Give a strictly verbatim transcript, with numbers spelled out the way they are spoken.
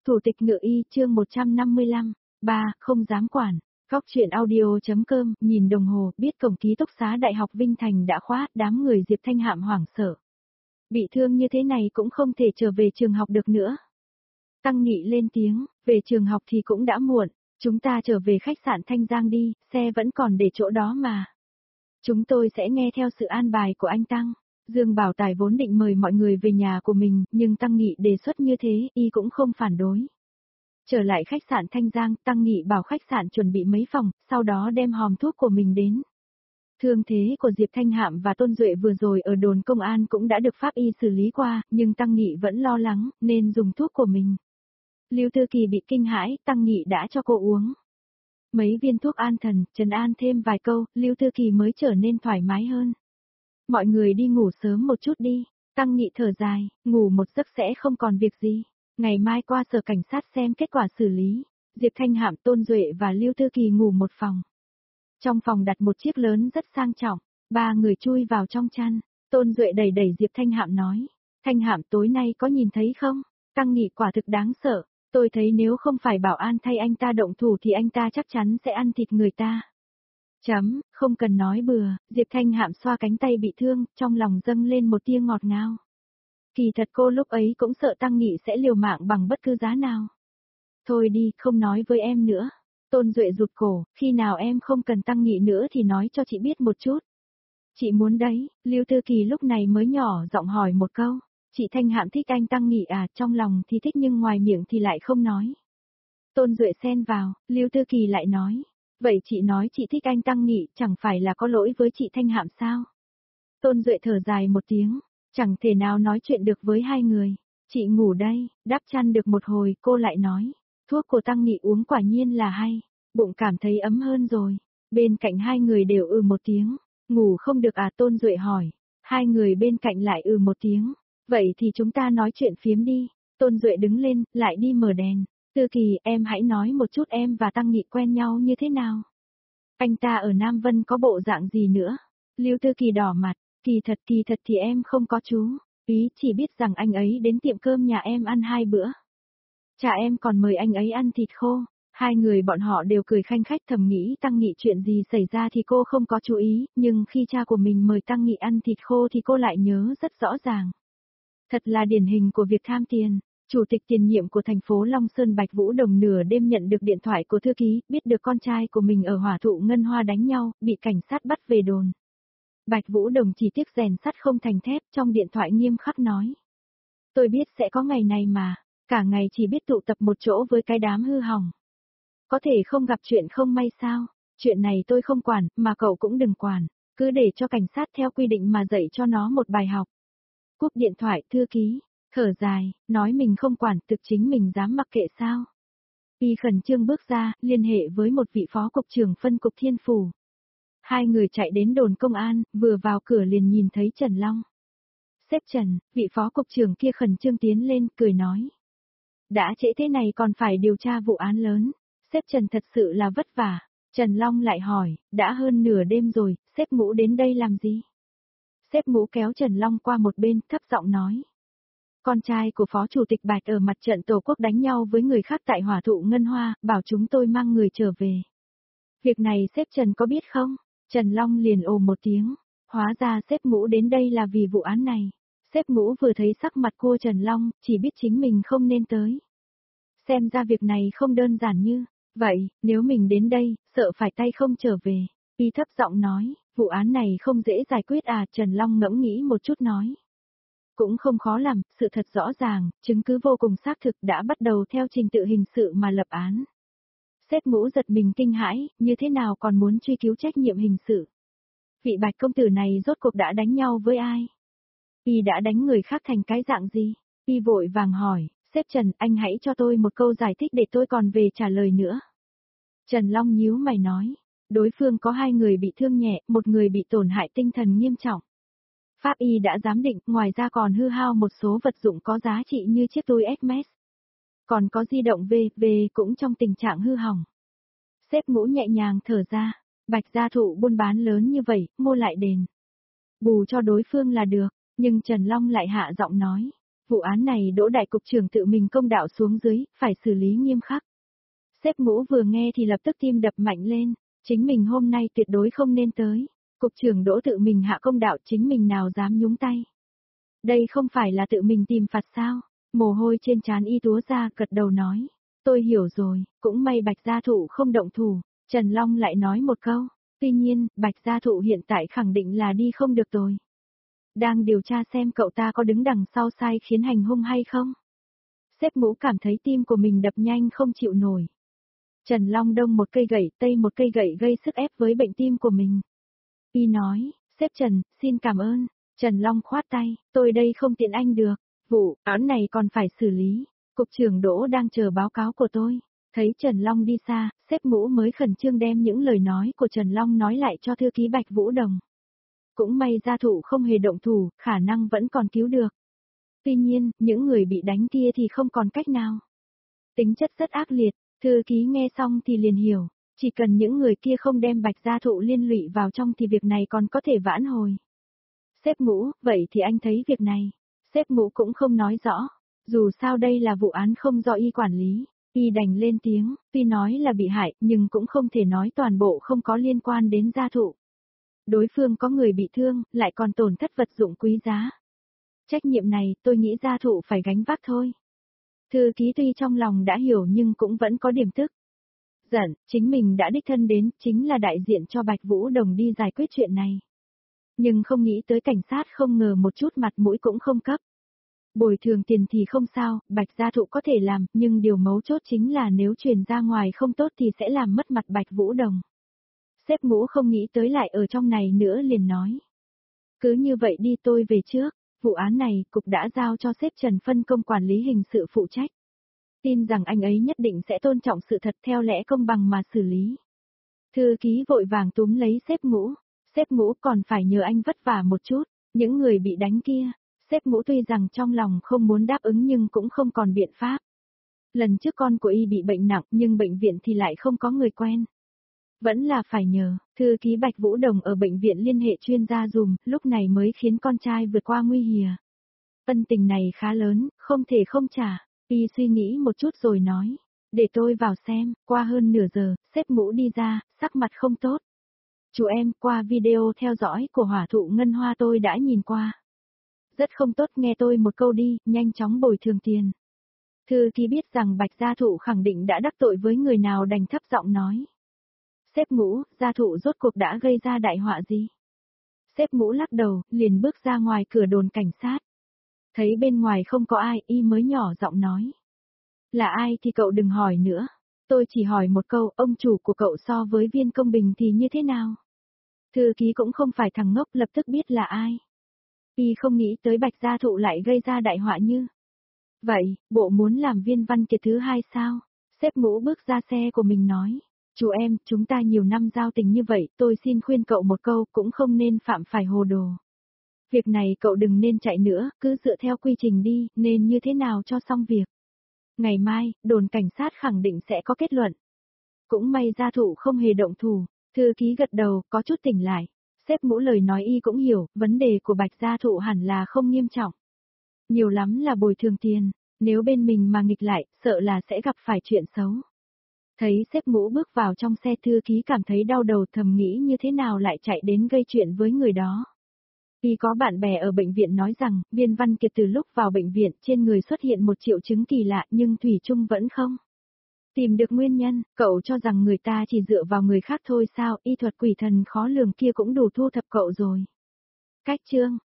Thủ tịch ngự y chương một trăm năm mươi lăm, ba, không dám quản. Góc truyện audio.com, nhìn đồng hồ, biết cổng ký túc xá Đại học Vinh Thành đã khóa, đám người Diệp Thanh Hạm hoảng sợ. Bị thương như thế này cũng không thể trở về trường học được nữa. Tăng Nghị lên tiếng, về trường học thì cũng đã muộn, chúng ta trở về khách sạn Thanh Giang đi, xe vẫn còn để chỗ đó mà. Chúng tôi sẽ nghe theo sự an bài của anh Tăng. Dương Bảo Tài vốn định mời mọi người về nhà của mình, nhưng Tăng Nghị đề xuất như thế, y cũng không phản đối. Trở lại khách sạn Thanh Giang, Tăng Nghị bảo khách sạn chuẩn bị mấy phòng, sau đó đem hòm thuốc của mình đến. Thương thế của Diệp Thanh Hạm và Tôn Duệ vừa rồi ở đồn công an cũng đã được pháp y xử lý qua, nhưng Tăng Nghị vẫn lo lắng, nên dùng thuốc của mình. Lưu Thư Kỳ bị kinh hãi, Tăng Nghị đã cho cô uống mấy viên thuốc an thần, trấn an thêm vài câu, Lưu Thư Kỳ mới trở nên thoải mái hơn. Mọi người đi ngủ sớm một chút đi, Tăng Nghị thở dài, ngủ một giấc sẽ không còn việc gì. Ngày mai qua sở cảnh sát xem kết quả xử lý. Diệp Thanh Hạm, Tôn Duệ và Lưu Thư Kỳ ngủ một phòng. Trong phòng đặt một chiếc lớn rất sang trọng, ba người chui vào trong chăn. Tôn Duệ đẩy đẩy Diệp Thanh Hạm nói, Thanh Hạm tối nay có nhìn thấy không? Tăng Nghị quả thực đáng sợ, tôi thấy nếu không phải bảo an thay anh ta động thủ thì anh ta chắc chắn sẽ ăn thịt người ta. Chấm, không cần nói bừa, Diệp Thanh Hạm xoa cánh tay bị thương, trong lòng dâng lên một tia ngọt ngào. Kỳ thật cô lúc ấy cũng sợ Tăng Nghị sẽ liều mạng bằng bất cứ giá nào. Thôi đi, không nói với em nữa. Tôn Duệ rụt cổ, khi nào em không cần Tăng Nghị nữa thì nói cho chị biết một chút. Chị muốn đấy, Lưu Thư Kỳ lúc này mới nhỏ giọng hỏi một câu. Chị Thanh Hạm thích anh Tăng Nghị à, trong lòng thì thích nhưng ngoài miệng thì lại không nói. Tôn Duệ xen vào, Lưu Thư Kỳ lại nói. Vậy chị nói chị thích anh Tăng Nghị chẳng phải là có lỗi với chị Thanh Hạm sao? Tôn Duệ thở dài một tiếng. Chẳng thể nào nói chuyện được với hai người. Chị ngủ đây, đắp chăn được một hồi, cô lại nói. Thuốc của Tăng Nghị uống quả nhiên là hay. Bụng cảm thấy ấm hơn rồi. Bên cạnh hai người đều ừ một tiếng. Ngủ không được à, Tôn Duệ hỏi. Hai người bên cạnh lại ừ một tiếng. Vậy thì chúng ta nói chuyện phiếm đi. Tôn Duệ đứng lên, lại đi mở đèn. Thư Kỳ, em hãy nói một chút em và Tăng Nghị quen nhau như thế nào. Anh ta ở Nam Vân có bộ dạng gì nữa? Lưu Thư Kỳ đỏ mặt. Kỳ thật kỳ thật thì em không có chú, ý chỉ biết rằng anh ấy đến tiệm cơm nhà em ăn hai bữa. Cha em còn mời anh ấy ăn thịt khô, hai người bọn họ đều cười khanh khách thầm nghĩ Tăng Nghị chuyện gì xảy ra thì cô không có chú ý, nhưng khi cha của mình mời Tăng Nghị ăn thịt khô thì cô lại nhớ rất rõ ràng. Thật là điển hình của việc tham tiền. Chủ tịch tiền nhiệm của thành phố Long Sơn Bạch Vũ Đồng nửa đêm nhận được điện thoại của thư ký, biết được con trai của mình ở Hỏa Thụ Ngân Hoa đánh nhau, bị cảnh sát bắt về đồn. Bạch Vũ Đồng chỉ tiếc rèn sắt không thành thép, trong điện thoại nghiêm khắc nói. Tôi biết sẽ có ngày này mà, cả ngày chỉ biết tụ tập một chỗ với cái đám hư hỏng. Có thể không gặp chuyện không may sao, chuyện này tôi không quản, mà cậu cũng đừng quản, cứ để cho cảnh sát theo quy định mà dạy cho nó một bài học. Cúp điện thoại, thư ký, thở dài, nói mình không quản, thực chính mình dám mặc kệ sao. Y khẩn trương bước ra, liên hệ với một vị phó cục trưởng phân cục Thiên Phủ. Hai người chạy đến đồn công an, vừa vào cửa liền nhìn thấy Trần Long. Sếp Trần, vị phó cục trưởng kia khẩn trương tiến lên, cười nói. Đã trễ thế này còn phải điều tra vụ án lớn, sếp Trần thật sự là vất vả. Trần Long lại hỏi, đã hơn nửa đêm rồi, sếp Ngũ đến đây làm gì? Sếp Ngũ kéo Trần Long qua một bên, thấp giọng nói. Con trai của phó chủ tịch Bạch ở mặt trận Tổ quốc đánh nhau với người khác tại Hỏa Thụ Ngân Hoa, bảo chúng tôi mang người trở về. Việc này sếp Trần có biết không? Trần Long liền ồ một tiếng, hóa ra sếp Ngũ đến đây là vì vụ án này. Sếp Ngũ vừa thấy sắc mặt cô Trần Long, chỉ biết chính mình không nên tới. Xem ra việc này không đơn giản như, vậy, nếu mình đến đây, sợ phải tay không trở về. Y thấp giọng nói, vụ án này không dễ giải quyết à, Trần Long ngẫm nghĩ một chút nói. Cũng không khó làm, sự thật rõ ràng, chứng cứ vô cùng xác thực đã bắt đầu theo trình tự hình sự mà lập án. Sếp Ngũ giật mình kinh hãi, như thế nào còn muốn truy cứu trách nhiệm hình sự. Vị Bạch công tử này rốt cuộc đã đánh nhau với ai? Y đã đánh người khác thành cái dạng gì? Y vội vàng hỏi, sếp Trần, anh hãy cho tôi một câu giải thích để tôi còn về trả lời nữa. Trần Long nhíu mày nói, đối phương có hai người bị thương nhẹ, một người bị tổn hại tinh thần nghiêm trọng. Pháp y đã giám định, ngoài ra còn hư hao một số vật dụng có giá trị như chiếc túi Hermes. Còn có di động vê vê cũng trong tình trạng hư hỏng. Sếp Ngũ nhẹ nhàng thở ra, Bạch gia thụ buôn bán lớn như vậy, mua lại đền. Bù cho đối phương là được, nhưng Trần Long lại hạ giọng nói. Vụ án này Đỗ đại cục trưởng tự mình công đạo xuống dưới, phải xử lý nghiêm khắc. Sếp Ngũ vừa nghe thì lập tức tim đập mạnh lên, chính mình hôm nay tuyệt đối không nên tới. Cục trưởng Đỗ tự mình hạ công đạo, chính mình nào dám nhúng tay. Đây không phải là tự mình tìm phạt sao? Mồ hôi trên trán y túa ra, gật đầu nói. Tôi hiểu rồi, cũng may Bạch gia thụ không động thủ. Trần Long lại nói một câu. Tuy nhiên, Bạch gia thụ hiện tại khẳng định là đi không được rồi. Đang điều tra xem cậu ta có đứng đằng sau sai khiến hành hung hay không. Sếp Ngũ cảm thấy tim của mình đập nhanh không chịu nổi. Trần Long đông một cây gậy, tây một cây gậy gây sức ép với bệnh tim của mình. Y nói, sếp Trần, xin cảm ơn. Trần Long khoát tay, tôi đây không tiện anh được. Vụ án này còn phải xử lý. Cục trưởng Đỗ đang chờ báo cáo của tôi. Thấy Trần Long đi xa, sếp Ngũ mới khẩn trương đem những lời nói của Trần Long nói lại cho thư ký Bạch Vũ Đồng. Cũng may gia thụ không hề động thủ, khả năng vẫn còn cứu được. Tuy nhiên, những người bị đánh kia thì không còn cách nào. Tính chất rất ác liệt, thư ký nghe xong thì liền hiểu. Chỉ cần những người kia không đem Bạch gia thụ liên lụy vào trong thì việc này còn có thể vãn hồi. Sếp Ngũ, vậy thì anh thấy việc này. Sếp Ngũ cũng không nói rõ. Dù sao đây là vụ án không do y quản lý. Y đành lên tiếng, tuy nói là bị hại nhưng cũng không thể nói toàn bộ không có liên quan đến gia thụ. Đối phương có người bị thương, lại còn tổn thất vật dụng quý giá. Trách nhiệm này tôi nghĩ gia thụ phải gánh vác thôi. Thư ký tuy trong lòng đã hiểu nhưng cũng vẫn có điểm tức. Giận, chính mình đã đích thân đến, chính là đại diện cho Bạch Vũ Đồng đi giải quyết chuyện này. Nhưng không nghĩ tới cảnh sát không ngờ một chút mặt mũi cũng không cấp. Bồi thường tiền thì không sao, Bạch gia thụ có thể làm, nhưng điều mấu chốt chính là nếu truyền ra ngoài không tốt thì sẽ làm mất mặt Bạch Vũ Đồng. Sếp Ngũ không nghĩ tới lại ở trong này nữa liền nói. Cứ như vậy đi, tôi về trước, vụ án này cục đã giao cho sếp Trần phân công quản lý hình sự phụ trách. Tin rằng anh ấy nhất định sẽ tôn trọng sự thật theo lẽ công bằng mà xử lý. Thư ký vội vàng túm lấy sếp Ngũ, sếp Ngũ còn phải nhờ anh vất vả một chút, những người bị đánh kia. Sếp Ngũ tuy rằng trong lòng không muốn đáp ứng nhưng cũng không còn biện pháp. Lần trước con của y bị bệnh nặng nhưng bệnh viện thì lại không có người quen. Vẫn là phải nhờ, thư ký Bạch Vũ Đồng ở bệnh viện liên hệ chuyên gia dùm, lúc này mới khiến con trai vượt qua nguy hiểm. Ân tình này khá lớn, không thể không trả. Y suy nghĩ một chút rồi nói, để tôi vào xem. Qua hơn nửa giờ, sếp Ngũ đi ra, sắc mặt không tốt. Chú em, qua video theo dõi của hỏa thụ ngân hoa tôi đã nhìn qua. Rất không tốt, nghe tôi một câu đi, nhanh chóng bồi thường tiền. Thư ký biết rằng Bạch gia thụ khẳng định đã đắc tội với người nào đành thấp giọng nói. Sếp Ngũ, gia thụ rốt cuộc đã gây ra đại họa gì? Sếp Ngũ lắc đầu, liền bước ra ngoài cửa đồn cảnh sát. Thấy bên ngoài không có ai, y mới nhỏ giọng nói. Là ai thì cậu đừng hỏi nữa. Tôi chỉ hỏi một câu, ông chủ của cậu so với Viên Công Bình thì như thế nào? Thư ký cũng không phải thằng ngốc, lập tức biết là ai. Y không nghĩ tới Bạch gia thụ lại gây ra đại họa như. Vậy, bộ muốn làm Viên Văn Kiệt thứ hai sao? Sếp Ngũ bước ra xe của mình nói. Chú em, chúng ta nhiều năm giao tình như vậy, tôi xin khuyên cậu một câu, cũng không nên phạm phải hồ đồ. Việc này cậu đừng nên chạy nữa, cứ dựa theo quy trình đi, nên như thế nào cho xong việc. Ngày mai, đồn cảnh sát khẳng định sẽ có kết luận. Cũng may gia thụ không hề động thủ, thư ký gật đầu, có chút tỉnh lại. Sếp Ngũ lời nói y cũng hiểu, vấn đề của Bạch gia thụ hẳn là không nghiêm trọng. Nhiều lắm là bồi thường tiền, nếu bên mình mà nghịch lại, sợ là sẽ gặp phải chuyện xấu. Thấy sếp Ngũ bước vào trong xe, thư ký cảm thấy đau đầu, thầm nghĩ như thế nào lại chạy đến gây chuyện với người đó. Y có bạn bè ở bệnh viện nói rằng, Viên Văn Kiệt từ lúc vào bệnh viện trên người xuất hiện một triệu chứng kỳ lạ nhưng thủy chung vẫn không tìm được nguyên nhân. Cậu cho rằng người ta chỉ dựa vào người khác thôi sao? Y thuật quỷ thần khó lường kia cũng đủ thu thập cậu rồi. Cách chương